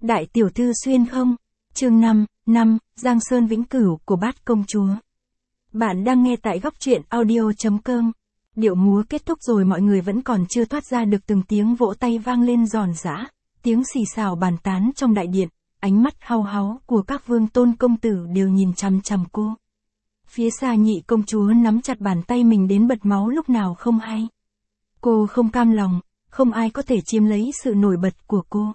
Đại tiểu thư xuyên không? Chương 5, Giang Sơn vĩnh cửu của Bát công chúa. Bạn đang nghe tại góc truyện audio.com. Điệu múa kết thúc rồi, mọi người vẫn còn chưa thoát ra được từng tiếng vỗ tay vang lên giòn giã, tiếng xì xào bàn tán trong đại điện, ánh mắt hau háu của các vương tôn công tử đều nhìn chằm chằm cô. Phía xa Nhị công chúa nắm chặt bàn tay mình đến bật máu lúc nào không hay. Cô không cam lòng, không ai có thể chiếm lấy sự nổi bật của cô.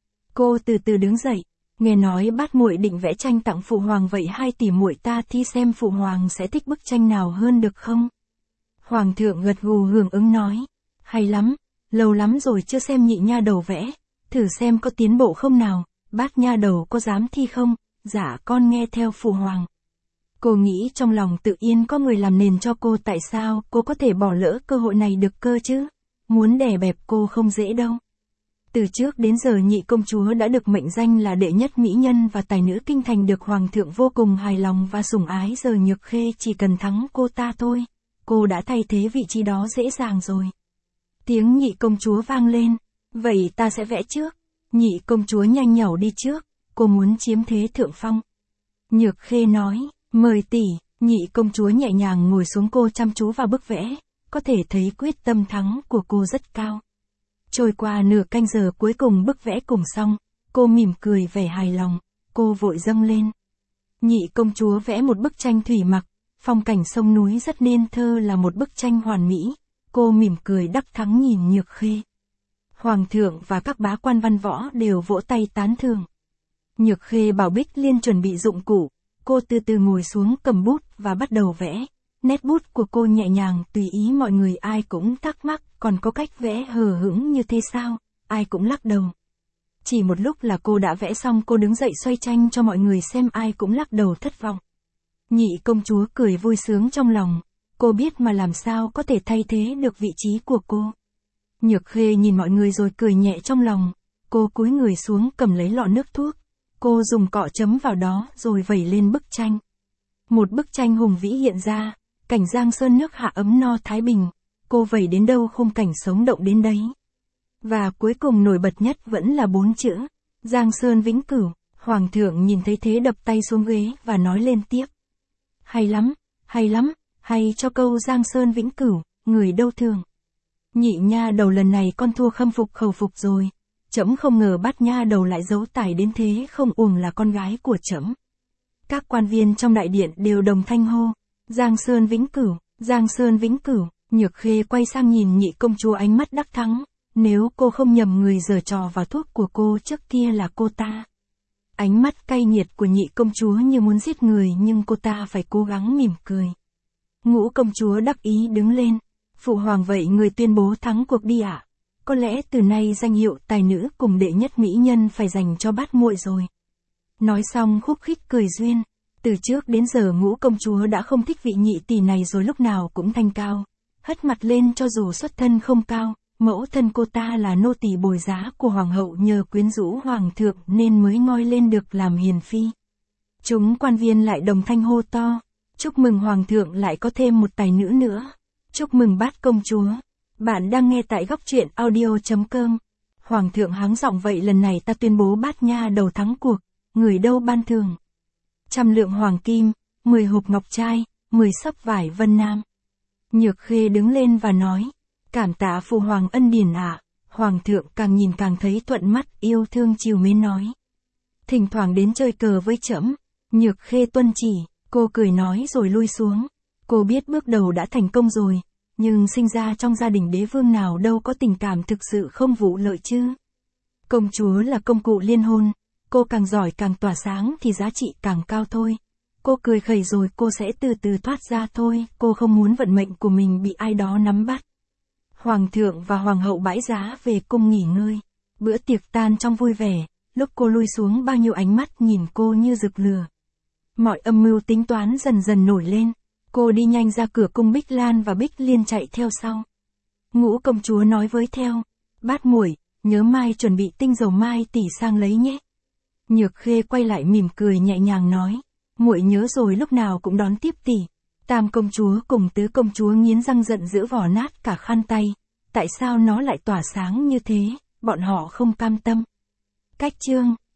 Cô từ từ đứng dậy, nghe nói Bát muội định vẽ tranh tặng phụ hoàng, vậy hai tỷ muội ta thi xem phụ hoàng sẽ thích bức tranh nào hơn được không? Hoàng thượng gật gù hưởng ứng nói, hay lắm, lâu lắm rồi chưa xem nhị nha đầu vẽ, thử xem có tiến bộ không nào. Bát nha đầu có dám thi không? Dạ con nghe theo phụ hoàng. Cô nghĩ trong lòng tự yên có người làm nền cho cô, tại sao cô có thể bỏ lỡ cơ hội này được cơ chứ? Muốn đè bẹp cô không dễ đâu. Từ trước đến giờ Nhị công chúa đã được mệnh danh là đệ nhất mỹ nhân và tài nữ kinh thành, được hoàng thượng vô cùng hài lòng và sủng ái, giờ Nhược Khê chỉ cần thắng cô ta thôi, cô đã thay thế vị trí đó dễ dàng rồi. Tiếng Nhị công chúa vang lên, vậy ta sẽ vẽ trước. Nhị công chúa nhanh nhảu đi trước, cô muốn chiếm thế thượng phong. Nhược Khê nói, mời tỷ. Nhị công chúa nhẹ nhàng ngồi xuống, cô chăm chú vào bức vẽ, có thể thấy quyết tâm thắng của cô rất cao. Trôi qua nửa canh giờ, cuối cùng bức vẽ cùng xong, cô mỉm cười vẻ hài lòng, cô vội dâng lên. Nhị công chúa vẽ một bức tranh thủy mặc, phong cảnh sông núi rất nên thơ, là một bức tranh hoàn mỹ. Cô mỉm cười đắc thắng nhìn Nhược Khê. Hoàng thượng và các bá quan văn võ đều vỗ tay tán thưởng. Nhược Khê bảo Bích Liên chuẩn bị dụng cụ, cô từ từ ngồi xuống cầm bút và bắt đầu vẽ. Nét bút của cô nhẹ nhàng tùy ý, mọi người ai cũng thắc mắc, còn có cách vẽ hờ hững như thế sao? Ai cũng lắc đầu. Chỉ một lúc là cô đã vẽ xong, cô đứng dậy xoay tranh cho mọi người xem, ai cũng lắc đầu thất vọng. Nhị công chúa cười vui sướng trong lòng, cô biết mà làm sao có thể thay thế được vị trí của cô. Nhược Khê nhìn mọi người rồi cười nhẹ trong lòng, cô cúi người xuống cầm lấy lọ nước thuốc, cô dùng cọ chấm vào đó rồi vẩy lên bức tranh. Một bức tranh hùng vĩ hiện ra, cảnh Giang Sơn nước hạ ấm no thái bình, cô vẩy đến đâu khung cảnh sống động đến đấy. Và cuối cùng nổi bật nhất vẫn là 4 chữ, Giang Sơn vĩnh cửu. Hoàng thượng nhìn thấy thế đập tay xuống ghế và nói lên tiếp. Hay lắm, hay lắm, hay cho câu Giang Sơn vĩnh cửu, người đâu thường. Nhị nha đầu, lần này con thua khâm phục khẩu phục rồi. Trẫm không ngờ Bát nha đầu lại giấu tài đến thế, không uổng là con gái của trẫm. Các quan viên trong đại điện đều đồng thanh hô, Giang Sơn vĩnh cửu, Giang Sơn vĩnh cửu. Nhược Khê quay sang nhìn Nhị công chúa, ánh mắt đắc thắng. Nếu cô không nhầm, người giở trò vào thuốc của cô trước kia là cô ta. Ánh mắt cay nghiệt của Nhị công chúa như muốn giết người, nhưng cô ta phải cố gắng mỉm cười. Ngũ công chúa đắc ý đứng lên. Phụ hoàng, vậy người tuyên bố thắng cuộc đi ạ. Có lẽ từ nay danh hiệu tài nữ cùng đệ nhất mỹ nhân phải dành cho Bát muội rồi. Nói xong khúc khích cười duyên. Từ trước đến giờ Ngũ công chúa đã không thích vị nhị tỷ này rồi, lúc nào cũng thanh cao, hất mặt lên cho dù xuất thân không cao. Mẫu thân cô ta là nô tỳ bồi giá của hoàng hậu, nhờ quyến rũ hoàng thượng nên mới ngoi lên được làm hiền phi. Chúng quan viên lại đồng thanh hô to, chúc mừng hoàng thượng lại có thêm một tài nữ nữa. Chúc mừng Bát công chúa. Bạn đang nghe tại góc truyện audio.com. Hoàng thượng hắng giọng, vậy lần này ta tuyên bố Bát nha đầu thắng cuộc, người đâu ban thưởng? 100 lượng hoàng kim, 10 hộp ngọc trai, 10 xấp vải vân nam. Nhược Khê đứng lên và nói, cảm tạ phụ hoàng ân điển ạ. Hoàng thượng càng nhìn càng thấy thuận mắt, yêu thương chiều mến nói, thỉnh thoảng đến chơi cờ với trẫm. Nhược Khê tuân chỉ, cô cười nói rồi lui xuống. Cô biết bước đầu đã thành công rồi, nhưng sinh ra trong gia đình đế vương nào đâu có tình cảm thực sự không vụ lợi chứ. Công chúa là công cụ liên hôn, cô càng giỏi càng tỏa sáng thì giá trị càng cao thôi. Cô cười khẩy rồi cô sẽ từ từ thoát ra thôi, cô không muốn vận mệnh của mình bị ai đó nắm bắt. Hoàng thượng và hoàng hậu bãi giá về cung nghỉ ngơi. Bữa tiệc tan trong vui vẻ, lúc cô lui xuống bao nhiêu ánh mắt nhìn cô như rực lửa. Mọi âm mưu tính toán dần dần nổi lên. Cô đi nhanh ra cửa cung, Bích Lan và Bích Liên chạy theo sau. Ngũ công chúa nói với theo, Bát muội, nhớ mai chuẩn bị tinh dầu mai tỷ sang lấy nhé. Nhược Khê quay lại mỉm cười nhẹ nhàng nói, muội nhớ rồi, lúc nào cũng đón tiếp tỷ. Tam công chúa cùng tứ công chúa nghiến răng giận dữ vò nát cả khăn tay. Tại sao nó lại tỏa sáng như thế, bọn họ không cam tâm. Cách chương